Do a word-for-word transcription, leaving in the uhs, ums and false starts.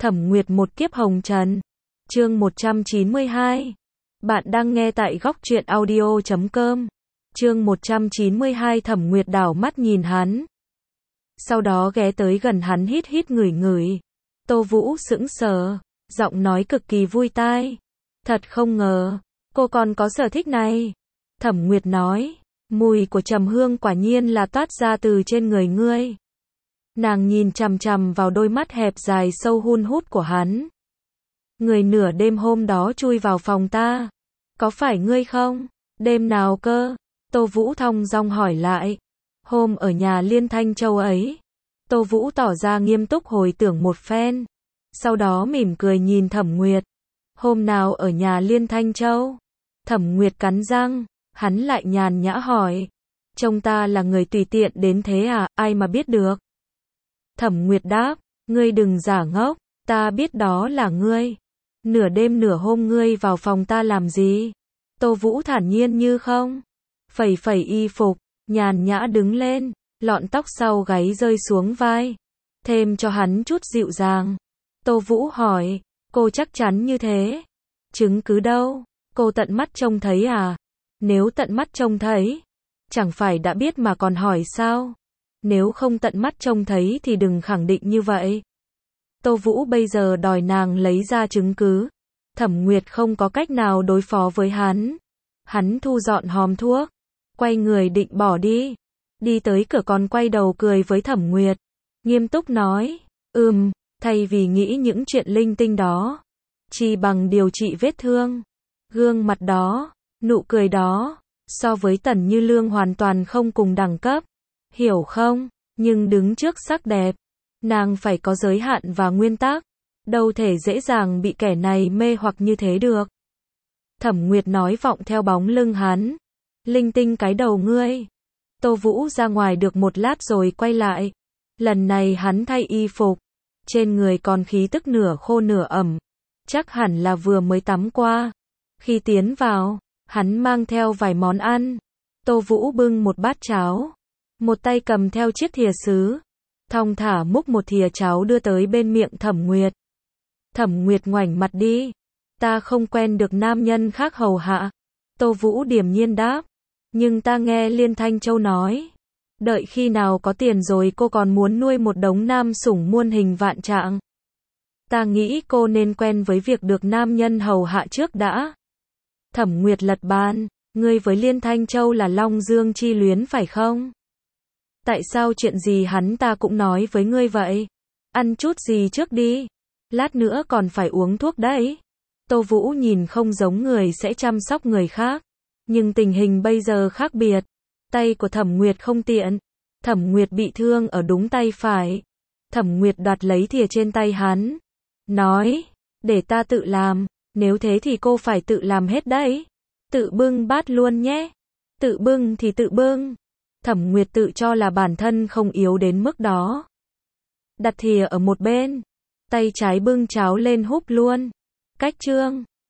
Thẩm Nguyệt một kiếp hồng trần. Chương một trăm chín mươi hai. Bạn đang nghe tại góc truyện audio chấm com. Chương một trăm chín mươi hai. Thẩm Nguyệt đảo mắt nhìn hắn. Sau đó ghé tới gần hắn hít hít ngửi ngửi. Tô Vũ sững sờ, giọng nói cực kỳ vui tai. Thật không ngờ, cô còn có sở thích này. Thẩm Nguyệt nói, mùi của trầm hương quả nhiên là toát ra từ trên người ngươi. Nàng nhìn chằm chằm vào đôi mắt hẹp dài sâu hun hút của hắn. Người nửa đêm hôm đó chui vào phòng ta. Có phải ngươi không? Đêm nào cơ? Tô Vũ thong dong hỏi lại. Hôm ở nhà Liên Thanh Châu ấy. Tô Vũ tỏ ra nghiêm túc hồi tưởng một phen. Sau đó mỉm cười nhìn Thẩm Nguyệt. Hôm nào ở nhà Liên Thanh Châu? Thẩm Nguyệt cắn răng. Hắn lại nhàn nhã hỏi. Trông ta là người tùy tiện đến thế à, ai mà biết được? Thẩm Nguyệt đáp, ngươi đừng giả ngốc, ta biết đó là ngươi. Nửa đêm nửa hôm ngươi vào phòng ta làm gì? Tô Vũ thản nhiên như không. Phẩy phẩy y phục, nhàn nhã đứng lên, lọn tóc sau gáy rơi xuống vai. Thêm cho hắn chút dịu dàng. Tô Vũ hỏi, cô chắc chắn như thế? Chứng cứ đâu? Cô tận mắt trông thấy à? Nếu tận mắt trông thấy, chẳng phải đã biết mà còn hỏi sao? Nếu không tận mắt trông thấy thì đừng khẳng định như vậy. Tô Vũ bây giờ đòi nàng lấy ra chứng cứ. Thẩm Nguyệt không có cách nào đối phó với hắn. Hắn thu dọn hòm thuốc, quay người định bỏ đi. Đi tới cửa còn quay đầu cười với Thẩm Nguyệt. Nghiêm túc nói, ừm, thay vì nghĩ những chuyện linh tinh đó, chỉ bằng điều trị vết thương. Gương mặt đó, nụ cười đó, so với Tần Như Lương hoàn toàn không cùng đẳng cấp. Hiểu không? Nhưng đứng trước sắc đẹp, nàng phải có giới hạn và nguyên tắc. Đâu thể dễ dàng bị kẻ này mê hoặc như thế được. Thẩm Nguyệt nói vọng theo bóng lưng hắn. Linh tinh cái đầu ngươi. Tô Vũ ra ngoài được một lát rồi quay lại. Lần này hắn thay y phục. Trên người còn khí tức nửa khô nửa ẩm. Chắc hẳn là vừa mới tắm qua. Khi tiến vào, hắn mang theo vài món ăn. Tô Vũ bưng một bát cháo. Một tay cầm theo chiếc thìa sứ. Thong thả múc một thìa cháo đưa tới bên miệng Thẩm Nguyệt. Thẩm Nguyệt ngoảnh mặt đi. Ta không quen được nam nhân khác hầu hạ. Tô Vũ điềm nhiên đáp. Nhưng ta nghe Liên Thanh Châu nói. Đợi khi nào có tiền rồi cô còn muốn nuôi một đống nam sủng muôn hình vạn trạng. Ta nghĩ cô nên quen với việc được nam nhân hầu hạ trước đã. Thẩm Nguyệt lật bàn. Ngươi với Liên Thanh Châu là Long Dương chi luyến phải không? Tại sao chuyện gì hắn ta cũng nói với ngươi vậy? Ăn chút gì trước đi. Lát nữa còn phải uống thuốc đấy. Tô Vũ nhìn không giống người sẽ chăm sóc người khác. Nhưng tình hình bây giờ khác biệt. Tay của Thẩm Nguyệt không tiện. Thẩm Nguyệt bị thương ở đúng tay phải. Thẩm Nguyệt đoạt lấy thìa trên tay hắn. Nói, để ta tự làm. Nếu thế thì cô phải tự làm hết đấy. Tự bưng bát luôn nhé. Tự bưng thì tự bưng. Thẩm Nguyệt tự cho là bản thân không yếu đến mức đó. Đặt thìa ở một bên. Tay trái bưng cháo lên húp luôn. Cách chương.